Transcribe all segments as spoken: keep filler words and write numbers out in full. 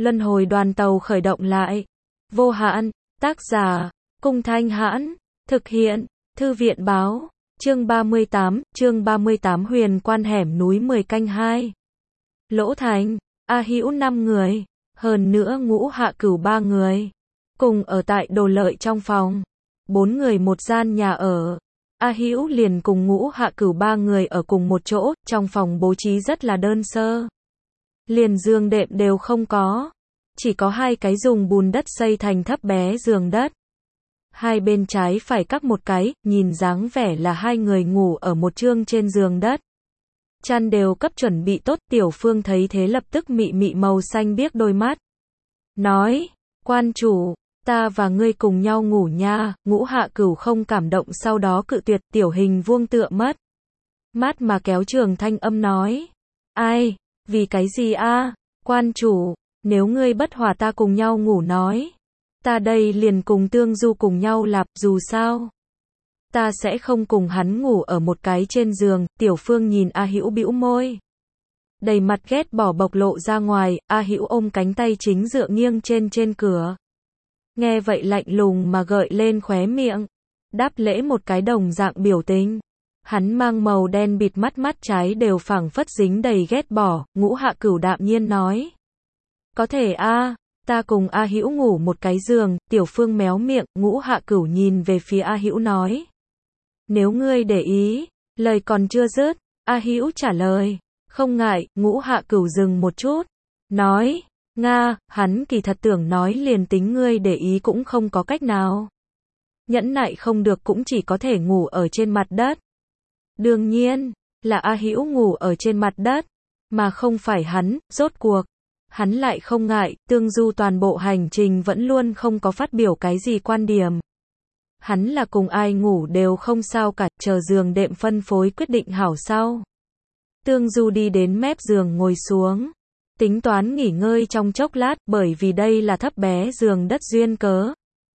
Luân hồi đoàn tàu khởi động lại. Vô hạn, tác giả, Cung Thanh Hãn, thực hiện, Thư viện báo, chương ba mươi tám, chương ba mươi tám huyền quan hẻm núi mười canh hai. Lỗ Thành, A Hữu năm người, hơn nữa Ngũ Hạ Cửu ba người, cùng ở tại Đồ Lợi trong phòng. Bốn người một gian nhà ở. A Hữu liền cùng Ngũ Hạ Cửu ba người ở cùng một chỗ, trong phòng bố trí rất là đơn sơ. Liền giường đệm đều không có, chỉ có hai cái dùng bùn đất xây thành thấp bé giường đất. Hai bên trái phải cắt một cái, nhìn dáng vẻ là hai người ngủ ở một chương trên giường đất. Chăn đều cấp chuẩn bị tốt, Tiểu Phương thấy thế lập tức mị mị màu xanh biếc đôi mắt. Nói, quan chủ, ta và ngươi cùng nhau ngủ nha. Ngũ Hạ Cửu không cảm động, sau đó cự tuyệt. Tiểu Hình Vuông tựa mất mát mà kéo trường thanh âm nói. Ai, vì cái gì a? Quan chủ, nếu ngươi bất hòa ta cùng nhau ngủ nói. Ta đây liền cùng Tương Du cùng nhau lạp, dù sao ta sẽ không cùng hắn ngủ ở một cái trên giường. Tiểu Phương nhìn A Hữu bĩu môi, đầy mặt ghét bỏ bộc lộ ra ngoài. A Hữu ôm cánh tay chính dựa nghiêng trên trên cửa. Nghe vậy lạnh lùng mà gợi lên khóe miệng, đáp lễ một cái đồng dạng biểu tình. Hắn mang màu đen bịt mắt, mắt trái đều phảng phất dính đầy ghét bỏ. Ngũ Hạ Cửu đạm nhiên nói. Có thể a, ta cùng A Hữu ngủ một cái giường. Tiểu Phương méo miệng. Ngũ Hạ Cửu nhìn về phía A Hữu nói. Nếu ngươi để ý. Lời còn chưa dứt, A Hữu trả lời. Không ngại. Ngũ Hạ Cửu dừng một chút, nói. Nga, hắn kỳ thật tưởng nói liền tính ngươi để ý cũng không có cách nào. Nhẫn nại không được cũng chỉ có thể ngủ ở trên mặt đất. Đương nhiên, là A Hữu ngủ ở trên mặt đất, mà không phải hắn. Rốt cuộc, hắn lại không ngại. Tương Du toàn bộ hành trình vẫn luôn không có phát biểu cái gì quan điểm. Hắn là cùng ai ngủ đều không sao cả, chờ giường đệm phân phối quyết định hảo sau. Tương Du đi đến mép giường ngồi xuống, tính toán nghỉ ngơi trong chốc lát, bởi vì đây là thấp bé giường đất duyên cớ.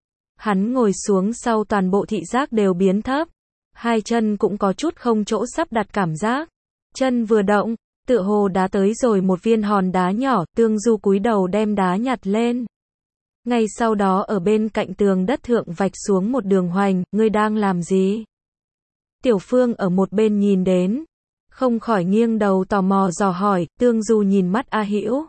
Hắn ngồi xuống sau toàn bộ thị giác đều biến thấp, hai chân cũng có chút không chỗ sắp đặt cảm giác. Chân vừa động, tựa hồ đá tới rồi một viên hòn đá nhỏ. Tương Du cúi đầu đem đá nhặt lên. Ngay sau đó ở bên cạnh tường đất thượng vạch xuống một đường hoành. Ngươi đang làm gì? Tiểu Phương ở một bên nhìn đến, không khỏi nghiêng đầu tò mò dò hỏi. Tương Du nhìn mắt A Hữu,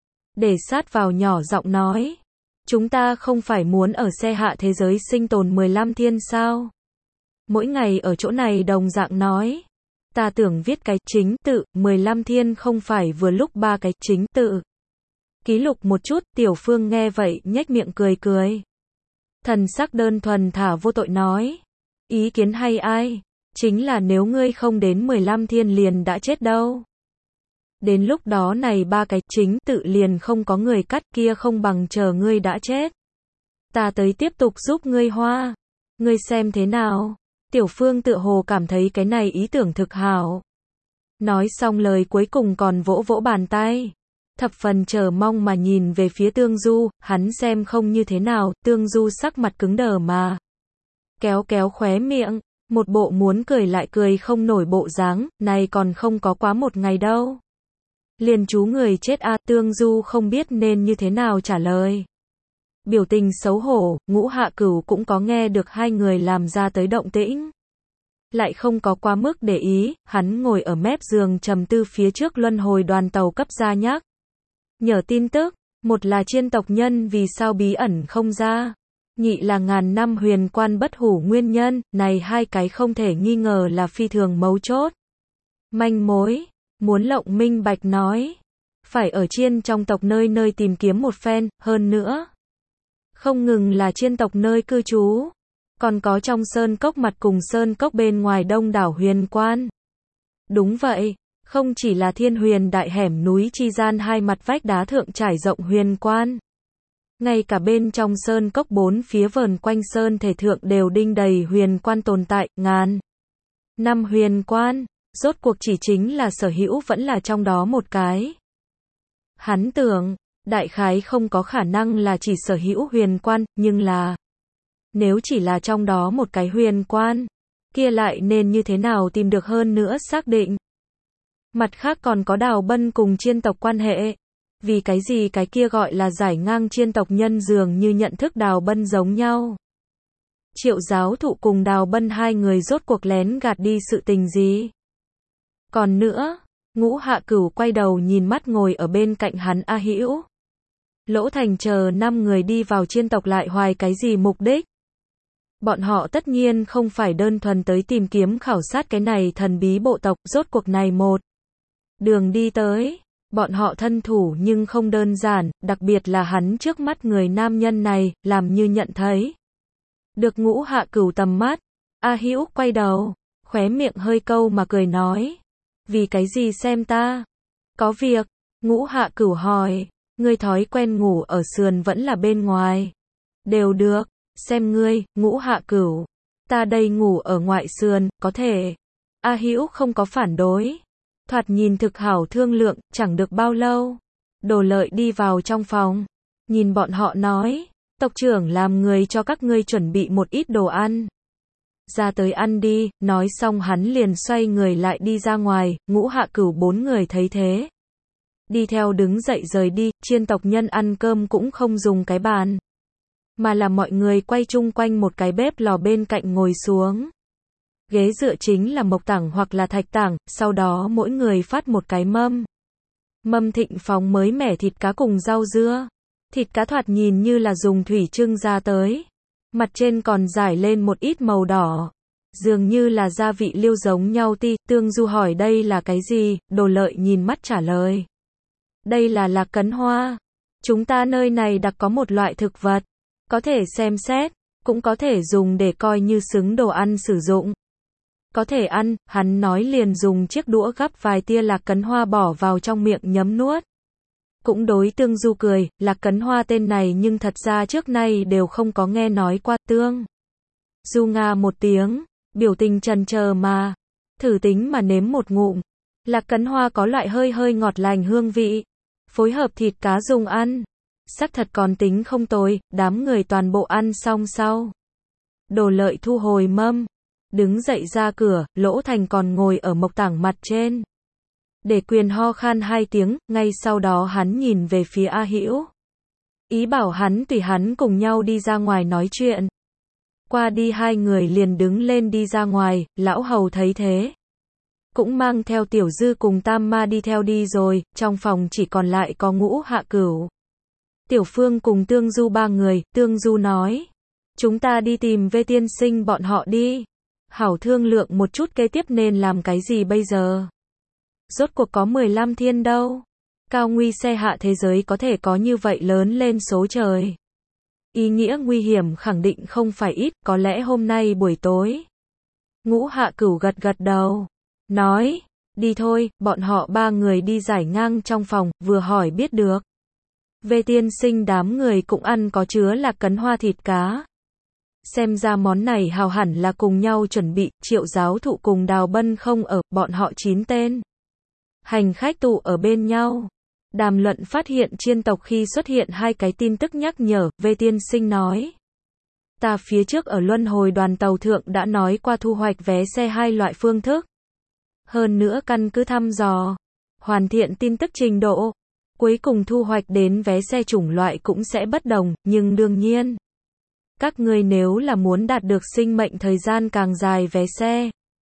để sát vào nhỏ giọng nói. Chúng ta không phải muốn ở xe hạ thế giới sinh tồn mười lăm thiên sao? Mỗi ngày ở chỗ này đồng dạng nói. Ta tưởng viết cái chính tự, mười lăm thiên không phải vừa lúc ba cái chính tự. Ký lục một chút. Tiểu Phương nghe vậy nhếch miệng cười cười. Thần sắc đơn thuần thả vô tội nói. Ý kiến hay ai? Chính là nếu ngươi không đến mười lăm thiên liền đã chết đâu. Đến lúc đó này ba cái chính tự liền không có người cắt, kia không bằng chờ ngươi đã chết. Ta tới tiếp tục giúp ngươi hoa. Ngươi xem thế nào? Tiểu Phương tựa hồ cảm thấy cái này ý tưởng thực hảo. Nói xong lời cuối cùng còn vỗ vỗ bàn tay. Thập phần chờ mong mà nhìn về phía Tương Du, hắn xem không như thế nào. Tương Du sắc mặt cứng đờ mà kéo kéo khóe miệng, một bộ muốn cười lại cười không nổi bộ dáng. Này còn không có quá một ngày đâu. Liền chú người chết a. Tương Du không biết nên như thế nào trả lời. Biểu tình xấu hổ. Ngũ Hạ Cửu cũng có nghe được hai người làm ra tới động tĩnh, lại không có quá mức để ý. Hắn ngồi ở mép giường trầm tư phía trước luân hồi đoàn tàu cấp ra nhắc nhở tin tức. Một là chiên tộc nhân vì sao bí ẩn không ra, nhị là ngàn năm huyền quan bất hủ nguyên nhân. Này hai cái không thể nghi ngờ là phi thường mấu chốt manh mối. Muốn lộng minh bạch nói, phải ở chiên trong tộc nơi nơi tìm kiếm một phen. Hơn nữa, không ngừng là chiên tộc nơi cư trú, còn có trong sơn cốc mặt cùng sơn cốc bên ngoài đông đảo huyền quan. Đúng vậy, không chỉ là thiên huyền đại hẻm núi chi gian hai mặt vách đá thượng trải rộng huyền quan, ngay cả bên trong sơn cốc bốn phía vờn quanh sơn thể thượng đều đinh đầy huyền quan tồn tại. Ngàn năm huyền quan, rốt cuộc chỉ chính là Sở Hữu vẫn là trong đó một cái. Hắn tưởng, đại khái không có khả năng là chỉ Sở Hữu huyền quan, nhưng là nếu chỉ là trong đó một cái huyền quan, kia lại nên như thế nào tìm được hơn nữa xác định. Mặt khác còn có Đào Bân cùng chiên tộc quan hệ. Vì cái gì cái kia gọi là giải ngang chiên tộc nhân dường như nhận thức Đào Bân giống nhau. Triệu giáo thụ cùng Đào Bân hai người rốt cuộc lén gạt đi sự tình gì? Còn nữa, Ngũ Hạ Cửu quay đầu nhìn mắt ngồi ở bên cạnh hắn A Hữu. Lỗ Thành chờ năm người đi vào chiên tộc lại hoài cái gì mục đích? Bọn họ tất nhiên không phải đơn thuần tới tìm kiếm khảo sát cái này thần bí bộ tộc, rốt cuộc này một đường đi tới, bọn họ thân thủ nhưng không đơn giản, đặc biệt là hắn trước mắt người nam nhân này, làm như nhận thấy. Được Ngũ Hạ Cửu tầm mắt, A Hữu quay đầu, khóe miệng hơi câu mà cười nói. Vì cái gì xem ta? Có việc, Ngũ Hạ Cửu hỏi, ngươi thói quen ngủ ở sườn vẫn là bên ngoài? Đều được, xem ngươi, Ngũ Hạ Cửu. Ta đây ngủ ở ngoại sườn, có thể. A Hữu không có phản đối. Thoạt nhìn thực hảo thương lượng, chẳng được bao lâu. Đồ Lợi đi vào trong phòng, nhìn bọn họ nói, tộc trưởng làm người cho các ngươi chuẩn bị một ít đồ ăn. Ra tới ăn đi, nói xong hắn liền xoay người lại đi ra ngoài, Ngũ Hạ Cửu bốn người thấy thế. Đi theo đứng dậy rời đi, chiên tộc nhân ăn cơm cũng không dùng cái bàn. Mà là mọi người quay chung quanh một cái bếp lò bên cạnh ngồi xuống. Ghế dựa chính là mộc tảng hoặc là thạch tảng, sau đó mỗi người phát một cái mâm. Mâm thịnh phóng mới mẻ thịt cá cùng rau dưa. Thịt cá thoạt nhìn như là dùng thủy trưng ra tới. Mặt trên còn rải lên một ít màu đỏ. Dường như là gia vị liêu giống nhau ti. Tương Du hỏi đây là cái gì, Đồ Lợi nhìn mắt trả lời. Đây là lạc cấn hoa. Chúng ta nơi này đặc có một loại thực vật. Có thể xem xét, cũng có thể dùng để coi như xứng đồ ăn sử dụng. Có thể ăn, hắn nói liền dùng chiếc đũa gắp vài tia lạc cấn hoa bỏ vào trong miệng nhấm nuốt. Cũng đối Tương Du cười, lạc cấn hoa tên này nhưng thật ra trước nay đều không có nghe nói qua. Tương Du nga một tiếng, biểu tình chần chờ mà, thử tính mà nếm một ngụm. Lạc cấn hoa có loại hơi hơi ngọt lành hương vị, phối hợp thịt cá dùng ăn, sắc thật còn tính không tồi. Đám người toàn bộ ăn xong sau, Đồ Lợi thu hồi mâm, đứng dậy ra cửa. Lỗ Thành còn ngồi ở mộc tảng mặt trên. Để quyền ho khan hai tiếng, ngay sau đó hắn nhìn về phía A Hữu. Ý bảo hắn tùy hắn cùng nhau đi ra ngoài nói chuyện. Qua đi hai người liền đứng lên đi ra ngoài, lão hầu thấy thế. Cũng mang theo Tiểu Dư cùng Tam Ma đi theo đi rồi, trong phòng chỉ còn lại có Ngũ Hạ Cửu, Tiểu Phương cùng Tương Du ba người. Tương Du nói, chúng ta đi tìm Vê Tiên Sinh bọn họ đi. Hảo thương lượng một chút kế tiếp nên làm cái gì bây giờ. Rốt cuộc có mười lăm thiên đâu. Cao nguy xe hạ thế giới có thể có như vậy lớn lên số trời. Ý nghĩa nguy hiểm khẳng định không phải ít, có lẽ hôm nay buổi tối. Ngũ Hạ Cửu gật gật đầu, nói, đi thôi. Bọn họ ba người đi giải ngang trong phòng, vừa hỏi biết được. Vê Tiên Sinh đám người cũng ăn có chứa lạc cấn hoa thịt cá. Xem ra món này hào hẳn là cùng nhau chuẩn bị. Triệu giáo thụ cùng Đào Bân không ở, bọn họ chín tên hành khách tụ ở bên nhau. Đàm luận phát hiện chiên tộc khi xuất hiện hai cái tin tức nhắc nhở. Vê Tiên Sinh nói, ta phía trước ở luân hồi đoàn tàu thượng đã nói qua thu hoạch vé xe hai loại phương thức. Hơn nữa căn cứ thăm dò, hoàn thiện tin tức trình độ, cuối cùng thu hoạch đến vé xe chủng loại cũng sẽ bất đồng, nhưng đương nhiên, các ngươi nếu là muốn đạt được sinh mệnh thời gian càng dài vé xe,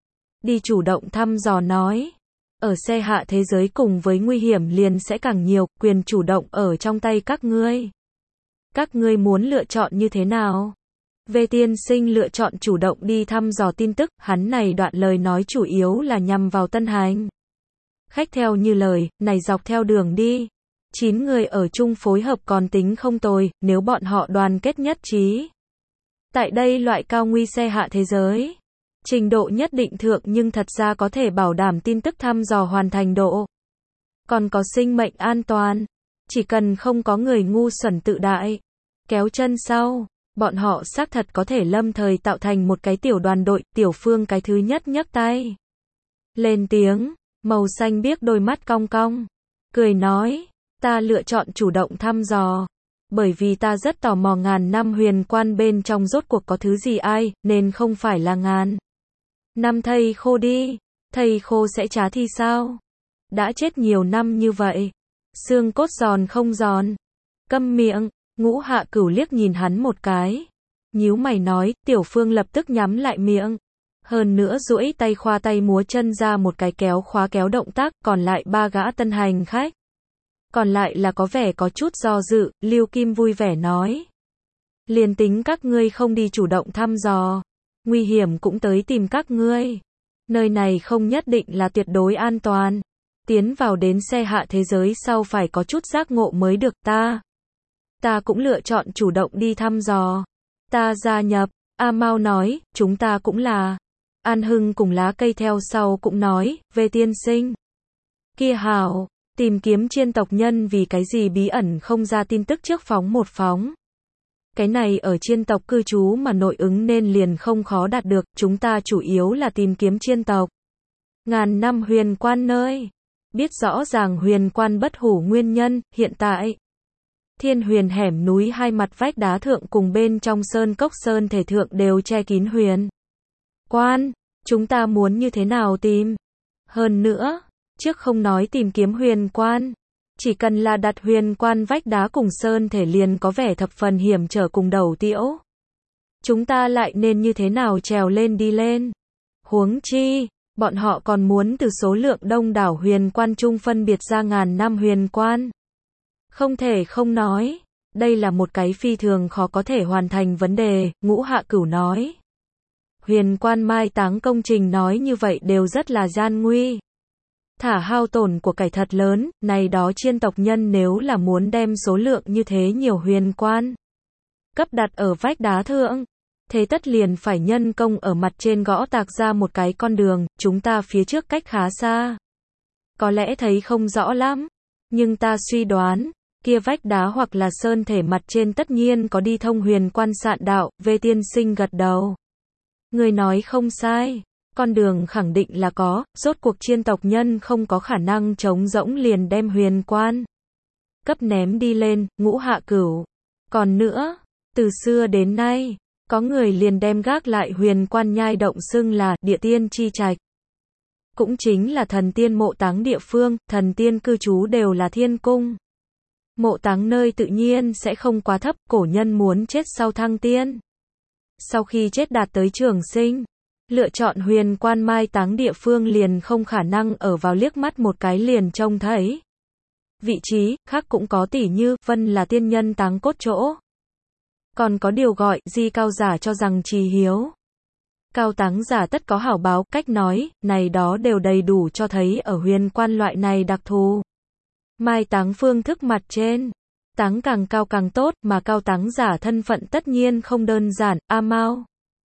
đi chủ động thăm dò nói. Ở xe hạ thế giới cùng với nguy hiểm liền sẽ càng nhiều, quyền chủ động ở trong tay các ngươi. Các ngươi muốn lựa chọn như thế nào? Vê Tiên Sinh lựa chọn chủ động đi thăm dò tin tức, hắn này đoạn lời nói chủ yếu là nhằm vào tân hành khách theo như lời, này dọc theo đường đi. chín người ở chung phối hợp còn tính không tồi, nếu bọn họ đoàn kết nhất trí. Tại đây loại cao nguy xe hạ thế giới, trình độ nhất định thượng nhưng thật ra có thể bảo đảm tin tức thăm dò hoàn thành độ. Còn có sinh mệnh an toàn. Chỉ cần không có người ngu xuẩn tự đại, kéo chân sau, bọn họ xác thật có thể lâm thời tạo thành một cái tiểu đoàn đội. Tiểu Phương cái thứ nhất nhấc tay lên tiếng, màu xanh biếc đôi mắt cong cong, cười nói, ta lựa chọn chủ động thăm dò. Bởi vì ta rất tò mò ngàn năm huyền quan bên trong rốt cuộc có thứ gì ai, nên không phải là ngàn năm thây khô đi. Thây khô sẽ trá thi sao? Đã chết nhiều năm như vậy, xương cốt giòn không giòn. Câm miệng, Ngũ Hạ Cửu liếc nhìn hắn một cái. Nhíu mày nói, Tiểu Phương lập tức nhắm lại miệng. Hơn nữa duỗi tay khoa tay múa chân ra một cái kéo khóa kéo động tác, còn lại ba gã tân hành khách. Còn lại là có vẻ có chút do dự, Lưu Kim vui vẻ nói. Liền tính các ngươi không đi chủ động thăm dò, nguy hiểm cũng tới tìm các ngươi. Nơi này không nhất định là tuyệt đối an toàn. Tiến vào đến xe hạ thế giới sau phải có chút giác ngộ mới được ta. Ta cũng lựa chọn chủ động đi thăm dò. Ta gia nhập, A Mao nói, chúng ta cũng là. An Hưng cùng Lá Cây theo sau cũng nói, về tiên sinh. Kia hảo, tìm kiếm chiên tộc nhân vì cái gì bí ẩn không ra tin tức trước phóng một phóng. Cái này ở chiên tộc cư trú mà nội ứng nên liền không khó đạt được, chúng ta chủ yếu là tìm kiếm chiên tộc. Ngàn năm huyền quan nơi. Biết rõ ràng huyền quan bất hủ nguyên nhân, hiện tại. Thiên huyền hẻm núi hai mặt vách đá thượng cùng bên trong sơn cốc sơn thể thượng đều che kín huyền quan. Chúng ta muốn như thế nào tìm? Hơn nữa, trước không nói tìm kiếm huyền quan. Chỉ cần là đặt huyền quan vách đá cùng sơn thể liền có vẻ thập phần hiểm trở cùng đầu tiễu. Chúng ta lại nên như thế nào trèo lên đi lên? Huống chi, bọn họ còn muốn từ số lượng đông đảo huyền quan chung phân biệt ra ngàn năm huyền quan. Không thể không nói, đây là một cái phi thường khó có thể hoàn thành vấn đề, Ngũ Hạ Cửu nói. Huyền quan mai táng công trình nói như vậy đều rất là gian nguy. Thả hao tổn của cải thật lớn, này đó chiên tộc nhân nếu là muốn đem số lượng như thế nhiều huyền quan cấp đặt ở vách đá thượng, thế tất liền phải nhân công ở mặt trên gõ tạc ra một cái con đường, chúng ta phía trước cách khá xa. Có lẽ thấy không rõ lắm, nhưng ta suy đoán, kia vách đá hoặc là sơn thể mặt trên tất nhiên có đi thông huyền quan sạn đạo, Vê tiên sinh gật đầu. Người nói không sai. Con đường khẳng định là có, rốt cuộc chiên tộc nhân không có khả năng trống rỗng liền đem huyền quan cấp ném đi lên, Ngũ Hạ Cửu. Còn nữa, từ xưa đến nay, có người liền đem gác lại huyền quan nhai động xưng là địa tiên chi trạch. Cũng chính là thần tiên mộ táng địa phương, thần tiên cư trú đều là thiên cung. Mộ táng nơi tự nhiên sẽ không quá thấp, cổ nhân muốn chết sau thăng tiên. Sau khi chết đạt tới trường sinh. Lựa chọn huyền quan mai táng địa phương liền không khả năng ở vào liếc mắt một cái liền trông thấy. Vị trí khác cũng có tỉ như vân là tiên nhân táng cốt chỗ. Còn có điều gọi di cao giả cho rằng trì hiếu. Cao táng giả tất có hảo báo, cách nói, này đó đều đầy đủ cho thấy ở huyền quan loại này đặc thù. Mai táng phương thức mặt trên. Táng càng cao càng tốt, mà cao táng giả thân phận tất nhiên không đơn giản, A Mao.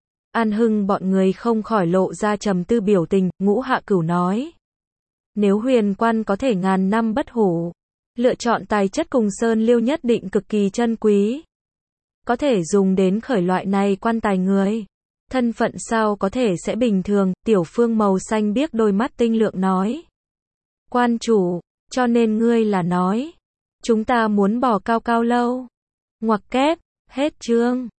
An Hưng bọn người không khỏi lộ ra trầm tư biểu tình, Ngũ Hạ Cửu nói. Nếu huyền quan có thể ngàn năm bất hủ, lựa chọn tài chất cùng sơn liêu nhất định cực kỳ chân quý. Có thể dùng đến khởi loại này quan tài người. Thân phận sao có thể sẽ bình thường, Tiểu Phương màu xanh biếc đôi mắt tinh lượng nói. Quan chủ, cho nên ngươi là nói. Chúng ta muốn bỏ cao cao lâu. Ngoặc kép, hết chương.